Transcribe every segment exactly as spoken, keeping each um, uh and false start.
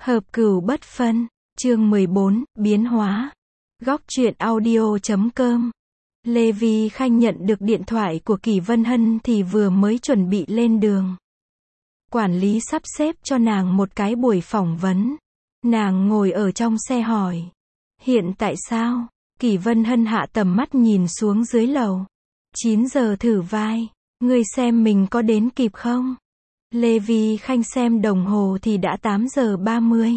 Hợp cửu bất phân. Chương mười bốn, biến hóa. Góc truyện audio chấm com. Lê Vi Khanh nhận được điện thoại của Kỷ Vân Hân thì vừa mới chuẩn bị lên đường. Quản lý sắp xếp cho nàng một cái buổi phỏng vấn. Nàng ngồi ở trong xe hỏi. Hiện tại sao? Kỷ Vân Hân hạ tầm mắt nhìn xuống dưới lầu. chín giờ thử vai. Ngươi xem mình có đến kịp không? Lê Vi Khanh xem đồng hồ thì đã tám giờ ba mươi.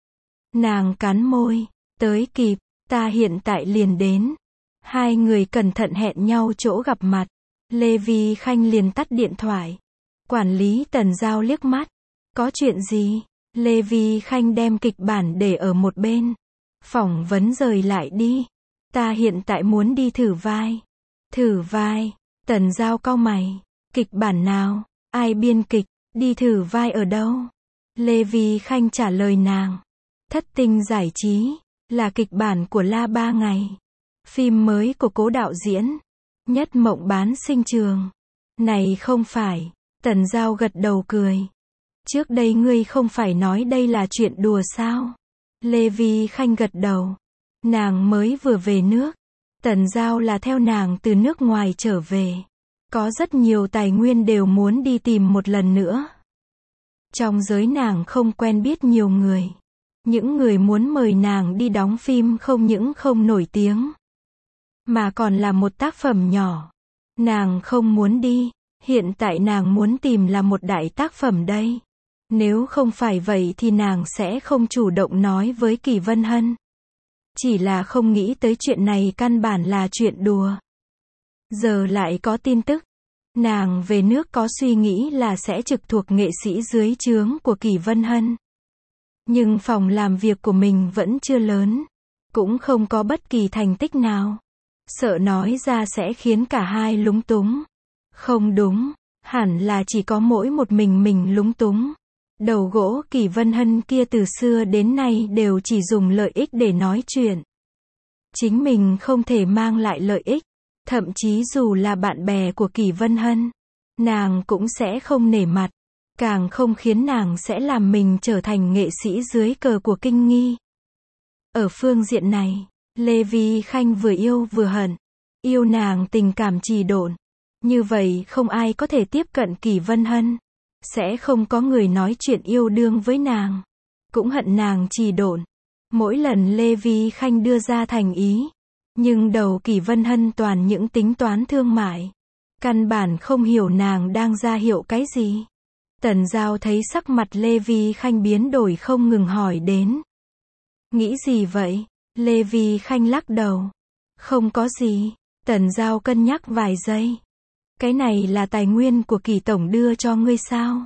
Nàng cắn môi. Tới kịp, ta hiện tại liền đến. Hai người cẩn thận hẹn nhau chỗ gặp mặt. Lê Vi Khanh liền tắt điện thoại. Quản lý Tần Giao liếc mắt. Có chuyện gì? Lê Vi Khanh đem kịch bản để ở một bên. Phỏng vấn rời lại đi. Ta hiện tại muốn đi thử vai. Thử vai? Tần Giao cau mày. Kịch bản nào? Ai biên kịch? Đi thử vai ở đâu? Lê Vi Khanh trả lời nàng. Thất Tinh Giải Trí. Là kịch bản của La Ba Ngày. Phim mới của Cố đạo diễn. Nhất Mộng Bán Sinh Trường. Này không phải. Tần Giao gật đầu cười. Trước đây ngươi không phải nói đây là chuyện đùa sao? Lê Vi Khanh gật đầu. Nàng mới vừa về nước. Tần Giao là theo nàng từ nước ngoài trở về. Có rất nhiều tài nguyên đều muốn đi tìm một lần nữa. Trong giới nàng không quen biết nhiều người. Những người muốn mời nàng đi đóng phim không những không nổi tiếng, mà còn là một tác phẩm nhỏ. Nàng không muốn đi. Hiện tại nàng muốn tìm là một đại tác phẩm đây. Nếu không phải vậy thì nàng sẽ không chủ động nói với Kỷ Vân Hân. Chỉ là không nghĩ tới chuyện này căn bản là chuyện đùa. Giờ lại có tin tức. Nàng về nước có suy nghĩ là sẽ trực thuộc nghệ sĩ dưới trướng của Kỷ Vân Hân. Nhưng phòng làm việc của mình vẫn chưa lớn. Cũng không có bất kỳ thành tích nào. Sợ nói ra sẽ khiến cả hai lúng túng. Không đúng. Hẳn là chỉ có mỗi một mình mình lúng túng. Đầu gỗ Kỷ Vân Hân kia từ xưa đến nay đều chỉ dùng lợi ích để nói chuyện. Chính mình không thể mang lại lợi ích. Thậm chí dù là bạn bè của Kỷ Vân Hân, nàng cũng sẽ không nể mặt. Càng không khiến nàng sẽ làm mình trở thành nghệ sĩ dưới cờ của Kinh Nghi. Ở phương diện này, Lê Vi Khanh vừa yêu vừa hận. Yêu nàng tình cảm trì độn. Như vậy không ai có thể tiếp cận Kỷ Vân Hân. Sẽ không có người nói chuyện yêu đương với nàng. Cũng hận nàng trì độn. Mỗi lần Lê Vi Khanh đưa ra thành ý. Nhưng đầu Kỷ Vân Hân toàn những tính toán thương mại. Căn bản không hiểu nàng đang ra hiệu cái gì. Tần Giao thấy sắc mặt Lê Vi Khanh biến đổi không ngừng hỏi đến. Nghĩ gì vậy? Lê Vi Khanh lắc đầu. Không có gì. Tần Giao cân nhắc vài giây. Cái này là tài nguyên của Kỷ tổng đưa cho ngươi sao?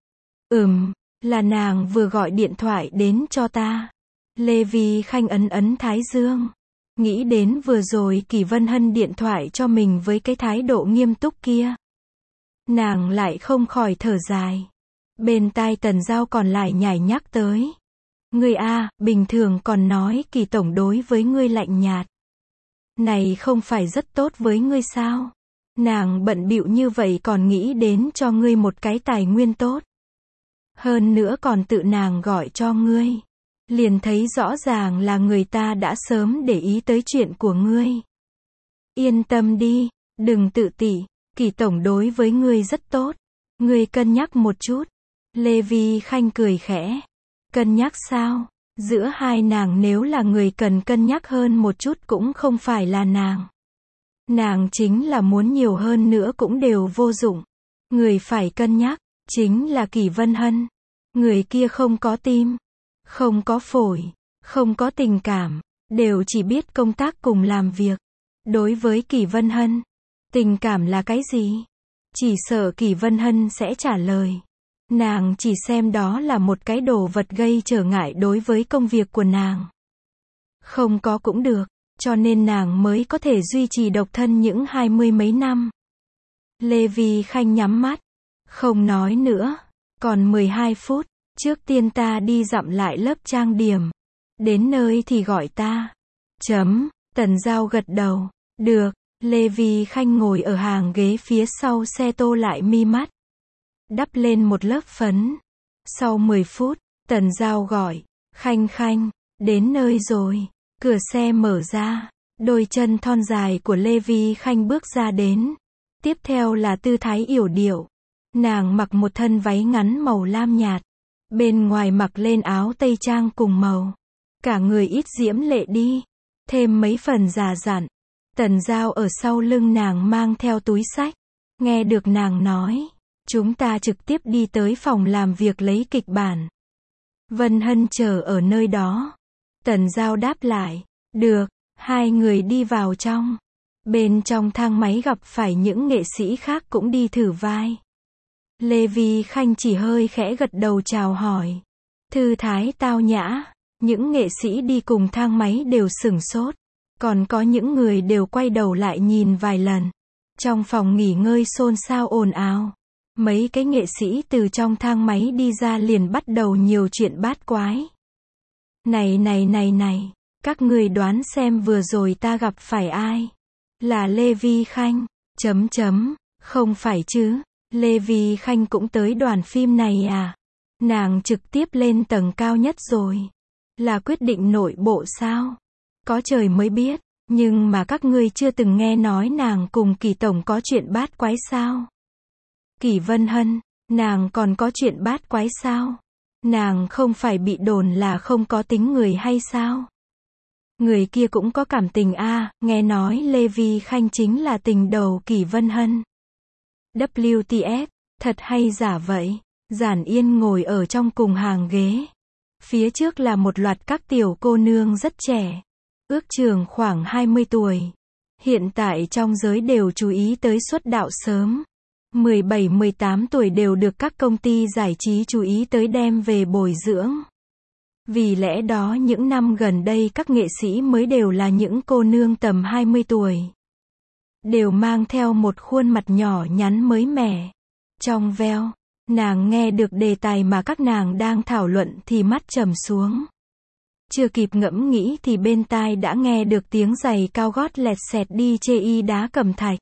Ừm, là nàng vừa gọi điện thoại đến cho ta. Lê Vi Khanh ấn ấn thái dương. Nghĩ đến vừa rồi Kỷ Vân Hân điện thoại cho mình với cái thái độ nghiêm túc kia. Nàng lại không khỏi thở dài. Bên tai Tần Giao còn lại nhảy nhắc tới. Ngươi a, bình thường còn nói Kỷ tổng đối với ngươi lạnh nhạt. Này không phải rất tốt với ngươi sao? Nàng bận bịu như vậy còn nghĩ đến cho ngươi một cái tài nguyên tốt. Hơn nữa còn tự nàng gọi cho ngươi. Liền thấy rõ ràng là người ta đã sớm để ý tới chuyện của ngươi. Yên tâm đi, đừng tự tỷ. Kỷ tổng đối với ngươi rất tốt. Ngươi cân nhắc một chút. Lê Vi Khanh cười khẽ. Cân nhắc sao? Giữa hai nàng nếu là người cần cân nhắc hơn một chút cũng không phải là nàng. Nàng chính là muốn nhiều hơn nữa cũng đều vô dụng. Người phải cân nhắc, chính là Kỷ Vân Hân. Người kia không có tim, không có phổi, không có tình cảm, đều chỉ biết công tác cùng làm việc. Đối với Kỷ Vân Hân, tình cảm là cái gì? Chỉ sợ Kỷ Vân Hân sẽ trả lời. Nàng chỉ xem đó là một cái đồ vật gây trở ngại đối với công việc của nàng. Không có cũng được, cho nên nàng mới có thể duy trì độc thân những hai mươi mấy năm. Lê Vi Khanh nhắm mắt, không nói nữa. Còn mười hai phút, trước tiên ta đi dặm lại lớp trang điểm. Đến nơi thì gọi ta. Chấm, Tần Giao gật đầu. Được, Lê Vi Khanh ngồi ở hàng ghế phía sau xe tô lại mi mắt. Đắp lên một lớp phấn. Sau mười phút, Tần Giao gọi, Khanh Khanh, đến nơi rồi. Cửa xe mở ra, đôi chân thon dài của Lê Vi Khanh bước ra đến. Tiếp theo là tư thái yểu điệu. Nàng mặc một thân váy ngắn màu lam nhạt. Bên ngoài mặc lên áo tây trang cùng màu. Cả người ít diễm lệ đi. Thêm mấy phần già dặn. Tần Giao ở sau lưng nàng mang theo túi xách. Nghe được nàng nói, chúng ta trực tiếp đi tới phòng làm việc lấy kịch bản. Vân Hân chờ ở nơi đó. Tần Giao đáp lại, được, hai người đi vào trong. Bên trong thang máy gặp phải những nghệ sĩ khác cũng đi thử vai. Lê Vi Khanh chỉ hơi khẽ gật đầu chào hỏi. Thư thái tao nhã, những nghệ sĩ đi cùng thang máy đều sửng sốt. Còn có những người đều quay đầu lại nhìn vài lần. Trong phòng nghỉ ngơi xôn xao ồn ào. Mấy cái nghệ sĩ từ trong thang máy đi ra liền bắt đầu nhiều chuyện bát quái. Này này này này, các người đoán xem vừa rồi ta gặp phải ai? Là Lê Vi Khanh, chấm chấm, không phải chứ, Lê Vi Khanh cũng tới đoàn phim này à? Nàng trực tiếp lên tầng cao nhất rồi. Là quyết định nội bộ sao? Có trời mới biết, nhưng mà các ngươi chưa từng nghe nói nàng cùng Kỳ tổng có chuyện bát quái sao? Kỳ Vân Hân, nàng còn có chuyện bát quái sao? Nàng không phải bị đồn là không có tính người hay sao? Người kia cũng có cảm tình a, à, nghe nói Lê Vi Khanh chính là tình đầu Kỳ Vân Hân. vê kép tê ép, thật hay giả vậy? Giản Yên ngồi ở trong cùng hàng ghế. Phía trước là một loạt các tiểu cô nương rất trẻ. Ước chừng khoảng hai mươi tuổi. Hiện tại trong giới đều chú ý tới xuất đạo sớm. mười bảy mười tám tuổi đều được các công ty giải trí chú ý tới đem về bồi dưỡng. Vì lẽ đó những năm gần đây các nghệ sĩ mới đều là những cô nương tầm hai mươi tuổi. Đều mang theo một khuôn mặt nhỏ nhắn mới mẻ. Trong veo, nàng nghe được đề tài mà các nàng đang thảo luận thì mắt trầm xuống. Chưa kịp ngẫm nghĩ thì bên tai đã nghe được tiếng giày cao gót lẹt xẹt đi chê y đá cẩm thạch.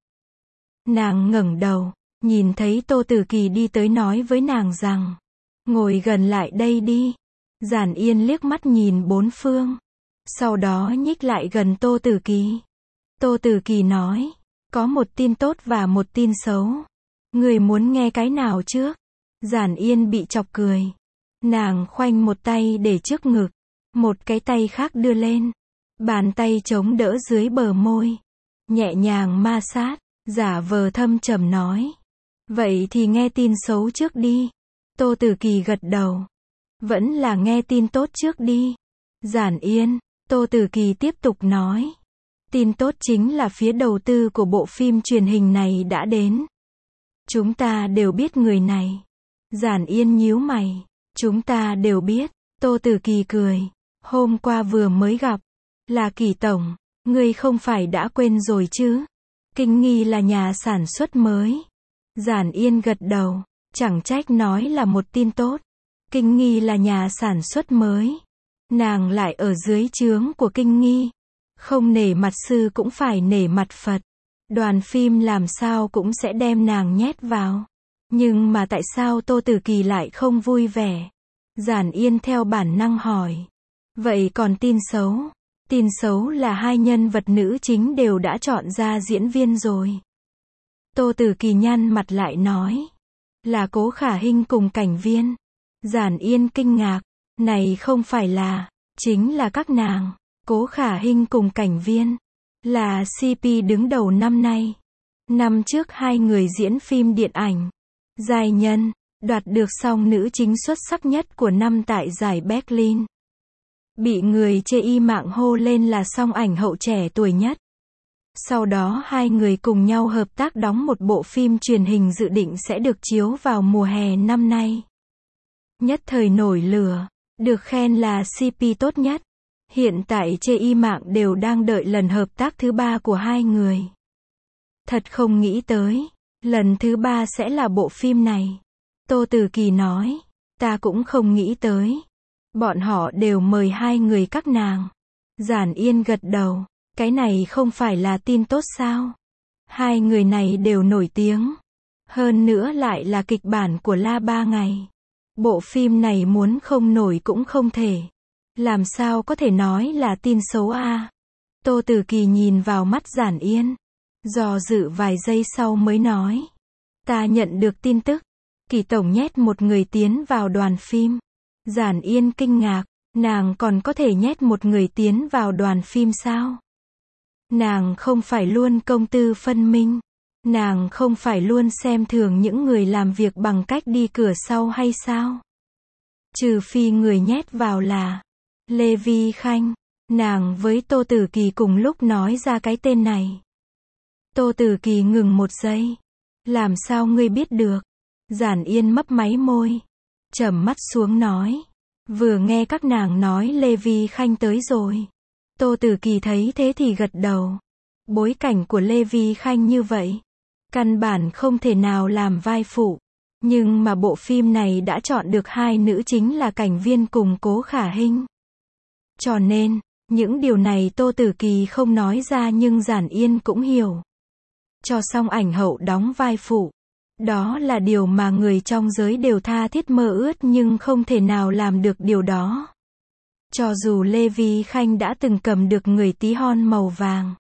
Nàng ngẩng đầu, nhìn thấy Tô Tử Kỳ đi tới nói với nàng rằng, ngồi gần lại đây đi. Giản Yên liếc mắt nhìn bốn phương, sau đó nhích lại gần Tô Tử Kỳ. Tô Tử Kỳ nói, có một tin tốt và một tin xấu. Người muốn nghe cái nào trước? Giản Yên bị chọc cười. Nàng khoanh một tay để trước ngực, một cái tay khác đưa lên. Bàn tay chống đỡ dưới bờ môi. Nhẹ nhàng ma sát, giả vờ thâm trầm nói. Vậy thì nghe tin xấu trước đi. Tô Tử Kỳ gật đầu. Vẫn là nghe tin tốt trước đi. Giản Yên, Tô Tử Kỳ tiếp tục nói. Tin tốt chính là phía đầu tư của bộ phim truyền hình này đã đến. Chúng ta đều biết người này. Giản Yên nhíu mày. Chúng ta đều biết. Tô Tử Kỳ cười. Hôm qua vừa mới gặp. Là Kỳ tổng. Ngươi không phải đã quên rồi chứ? Kinh Nghi là nhà sản xuất mới. Giản Yên gật đầu. Chẳng trách nói là một tin tốt. Kinh Nghi là nhà sản xuất mới. Nàng lại ở dưới trướng của Kinh Nghi. Không nể mặt sư cũng phải nể mặt Phật. Đoàn phim làm sao cũng sẽ đem nàng nhét vào. Nhưng mà tại sao Tô Tử Kỳ lại không vui vẻ? Giản Yên theo bản năng hỏi. Vậy còn tin xấu? Tin xấu là hai nhân vật nữ chính đều đã chọn ra diễn viên rồi. Tô Tử Kỳ nhăn mặt lại nói. Là Cố Khả Hinh cùng Cảnh Viên. Giản Yên kinh ngạc. Này không phải là, chính là các nàng. Cố Khả Hinh cùng Cảnh Viên. Là xê pê đứng đầu năm nay. Năm trước hai người diễn phim điện ảnh. Giai nhân, đoạt được song nữ chính xuất sắc nhất của năm tại giải Berlin. Bị người chê y mạng hô lên là song ảnh hậu trẻ tuổi nhất. Sau đó hai người cùng nhau hợp tác đóng một bộ phim truyền hình dự định sẽ được chiếu vào mùa hè năm nay. Nhất thời nổi lửa, được khen là xê pê tốt nhất. Hiện tại chê y mạng đều đang đợi lần hợp tác thứ ba của hai người. Thật không nghĩ tới, lần thứ ba sẽ là bộ phim này. Tô Tử Kỳ nói, ta cũng không nghĩ tới. Bọn họ đều mời hai người các nàng. Giản Yên gật đầu, cái này không phải là tin tốt sao? Hai người này đều nổi tiếng. Hơn nữa lại là kịch bản của La Ba Ngày. Bộ phim này muốn không nổi cũng không thể. Làm sao có thể nói là tin xấu a? Tô Tử Kỳ nhìn vào mắt Giản Yên, dò dự vài giây sau mới nói. Ta nhận được tin tức, Kỳ tổng nhét một người tiến vào đoàn phim. Giản Yên kinh ngạc, nàng còn có thể nhét một người tiến vào đoàn phim sao? Nàng không phải luôn công tư phân minh. Nàng không phải luôn xem thường những người làm việc bằng cách đi cửa sau hay sao? Trừ phi người nhét vào là Lê Vi Khanh. Nàng với Tô Tử Kỳ cùng lúc nói ra cái tên này. Tô Tử Kỳ ngừng một giây. Làm sao ngươi biết được? Giản Yên mấp máy môi, trầm mắt xuống nói. Vừa nghe các nàng nói Lê Vi Khanh tới rồi. Tô Tử Kỳ thấy thế thì gật đầu. Bối cảnh của Lê Vi Khanh như vậy, căn bản không thể nào làm vai phụ. Nhưng mà bộ phim này đã chọn được hai nữ chính là Cảnh Viên cùng Cố Khả Hinh. Cho nên, những điều này Tô Tử Kỳ không nói ra nhưng Giản Yên cũng hiểu. Cho Song Ảnh Hậu đóng vai phụ. Đó là điều mà người trong giới đều tha thiết mơ ước nhưng không thể nào làm được điều đó. Cho dù Lê Vi Khanh đã từng cầm được người tí hon màu vàng.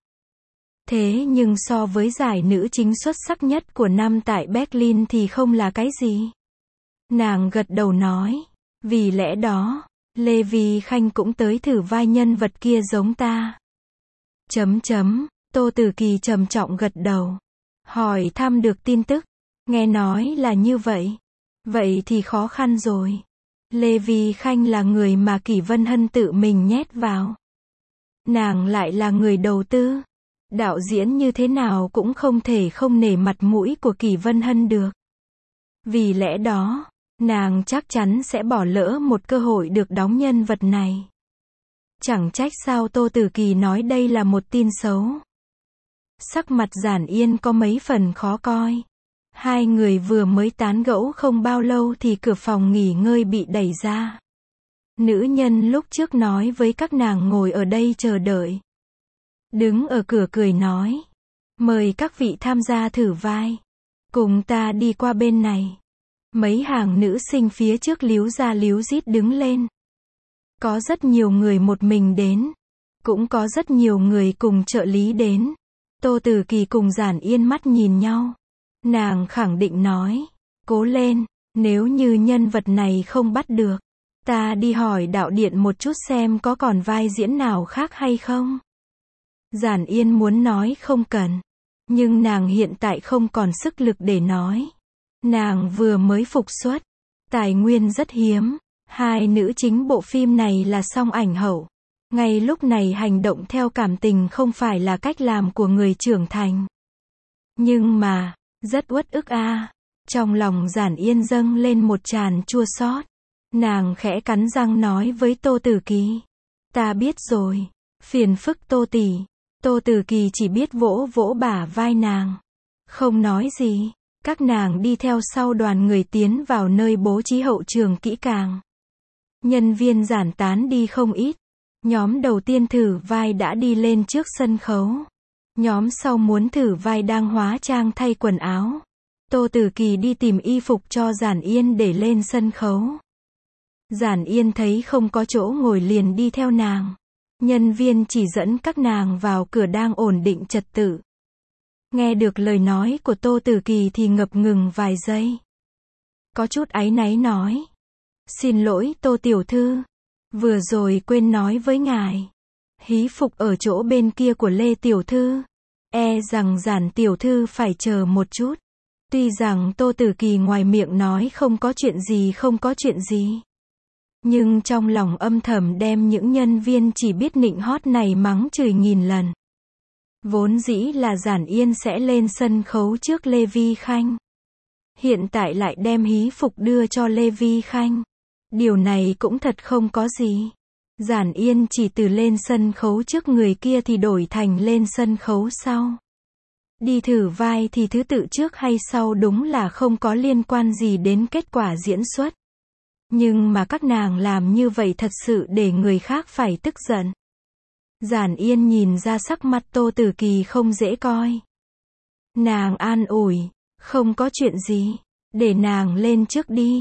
Thế nhưng so với giải nữ chính xuất sắc nhất của năm tại Berlin thì không là cái gì. Nàng gật đầu nói. Vì lẽ đó, Lê Vi Khanh cũng tới thử vai nhân vật kia giống ta. Chấm chấm, Tô Tử Kỳ trầm trọng gật đầu. Hỏi thăm được tin tức. Nghe nói là như vậy. Vậy thì khó khăn rồi. Lê Vi Khanh là người mà Kỷ Vân Hân tự mình nhét vào. Nàng lại là người đầu tư. Đạo diễn như thế nào cũng không thể không nể mặt mũi của Kỷ Vân Hân được. Vì lẽ đó, nàng chắc chắn sẽ bỏ lỡ một cơ hội được đóng nhân vật này. Chẳng trách sao Tô Tử Kỳ nói đây là một tin xấu. Sắc mặt Giản Yên có mấy phần khó coi. Hai người vừa mới tán gẫu không bao lâu thì cửa phòng nghỉ ngơi bị đẩy ra. Nữ nhân lúc trước nói với các nàng ngồi ở đây chờ đợi. Đứng ở cửa cười nói. Mời các vị tham gia thử vai. Cùng ta đi qua bên này. Mấy hàng nữ sinh phía trước líu ra líu rít đứng lên. Có rất nhiều người một mình đến. Cũng có rất nhiều người cùng trợ lý đến. Tô Tử Kỳ cùng Giản Yên mắt nhìn nhau. Nàng khẳng định nói. Cố lên, nếu như nhân vật này không bắt được. Ta đi hỏi đạo điện một chút xem có còn vai diễn nào khác hay không. Giản Yên muốn nói không cần. Nhưng nàng hiện tại không còn sức lực để nói. Nàng vừa mới phục xuất. Tài nguyên rất hiếm. Hai nữ chính bộ phim này là Song Ảnh Hậu. Ngay lúc này hành động theo cảm tình không phải là cách làm của người trưởng thành. Nhưng mà, rất uất ức a. À. Trong lòng Giản Yên dâng lên một tràn chua xót. Nàng khẽ cắn răng nói với Tô Tử Kỳ. Ta biết rồi. Phiền phức Tô tỷ. Tô Tử Kỳ chỉ biết vỗ vỗ bả vai nàng. Không nói gì. Các nàng đi theo sau đoàn người tiến vào nơi bố trí hậu trường kỹ càng. Nhân viên giản tán đi không ít. Nhóm đầu tiên thử vai đã đi lên trước sân khấu. Nhóm sau muốn thử vai đang hóa trang thay quần áo. Tô Tử Kỳ đi tìm y phục cho Giản Yên để lên sân khấu. Giản Yên thấy không có chỗ ngồi liền đi theo nàng. Nhân viên chỉ dẫn các nàng vào cửa đang ổn định trật tự. Nghe được lời nói của Tô Tử Kỳ thì ngập ngừng vài giây. Có chút áy náy nói. Xin lỗi Tô tiểu thư. Vừa rồi quên nói với ngài. Hí phục ở chỗ bên kia của Lê tiểu thư. E rằng Giản tiểu thư phải chờ một chút. Tuy rằng Tô Tử Kỳ ngoài miệng nói không có chuyện gì không có chuyện gì. Nhưng trong lòng âm thầm đem những nhân viên chỉ biết nịnh hót này mắng chửi nghìn lần. Vốn dĩ là Giản Yên sẽ lên sân khấu trước Lê Vi Khanh. Hiện tại lại đem hí phục đưa cho Lê Vi Khanh. Điều này cũng thật không có gì. Giản Yên chỉ từ lên sân khấu trước người kia thì đổi thành lên sân khấu sau. Đi thử vai thì thứ tự trước hay sau đúng là không có liên quan gì đến kết quả diễn xuất. Nhưng mà các nàng làm như vậy thật sự để người khác phải tức giận. Giản Yên nhìn ra sắc mặt Tô Tử Kỳ không dễ coi. Nàng an ủi, không có chuyện gì, để nàng lên trước đi.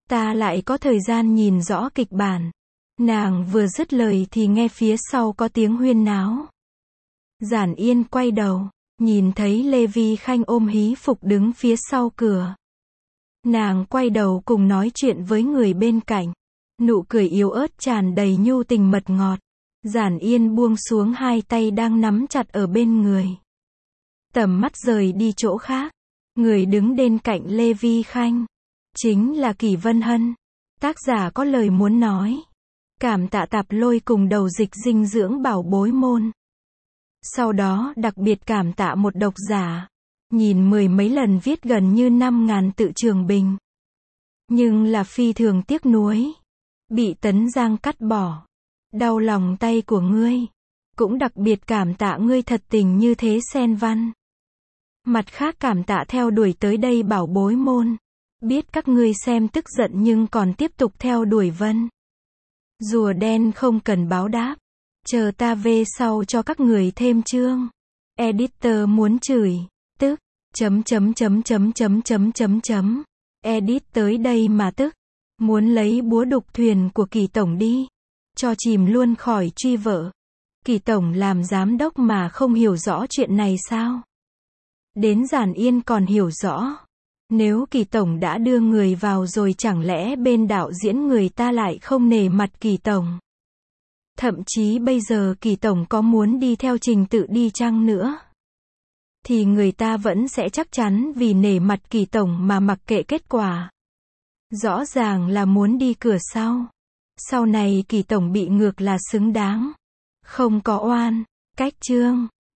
Ta lại có thời gian nhìn rõ kịch bản. Nàng vừa dứt lời thì nghe phía sau có tiếng huyên náo. Giản Yên quay đầu, nhìn thấy Lê Vi Khanh ôm hí phục đứng phía sau cửa. Nàng quay đầu cùng nói chuyện với người bên cạnh. Nụ cười yếu ớt tràn đầy nhu tình mật ngọt. Giản Yên buông xuống hai tay đang nắm chặt ở bên người. Tầm mắt rời đi chỗ khác. Người đứng bên cạnh Lê Vi Khanh chính là Kỷ Vân Hân. Tác giả có lời muốn nói. Cảm tạ Tạp Lôi cùng đầu dịch dinh dưỡng bảo bối môn. Sau đó đặc biệt cảm tạ một độc giả. Nhìn mười mấy lần viết gần như năm ngàn tự trường bình. Nhưng là phi thường tiếc nuối. Bị Tấn Giang cắt bỏ. Đau lòng tay của ngươi. Cũng đặc biệt cảm tạ ngươi thật tình như thế Sen Văn. Mặt khác cảm tạ theo đuổi tới đây bảo bối môn. Biết các ngươi xem tức giận nhưng còn tiếp tục theo đuổi Vân. Rùa đen không cần báo đáp. Chờ ta về sau cho các người thêm chương. Editor muốn chửi. Tức. Chấm chấm chấm chấm chấm chấm chấm chấm. Edit tới đây mà tức. Muốn lấy búa đục thuyền của Kỳ Tổng đi. Cho chìm luôn khỏi truy vợ. Kỳ Tổng làm giám đốc mà không hiểu rõ chuyện này sao? Đến Giản Yên còn hiểu rõ. Nếu Kỳ Tổng đã đưa người vào rồi chẳng lẽ bên đạo diễn người ta lại không nể mặt Kỳ Tổng? Thậm chí bây giờ Kỳ Tổng có muốn đi theo trình tự đi chăng nữa? Thì người ta vẫn sẽ chắc chắn vì nể mặt Kỳ Tổng mà mặc kệ kết quả. Rõ ràng là muốn đi cửa sau. Sau này Kỳ Tổng bị ngược là xứng đáng. Không có oan. Cách chương.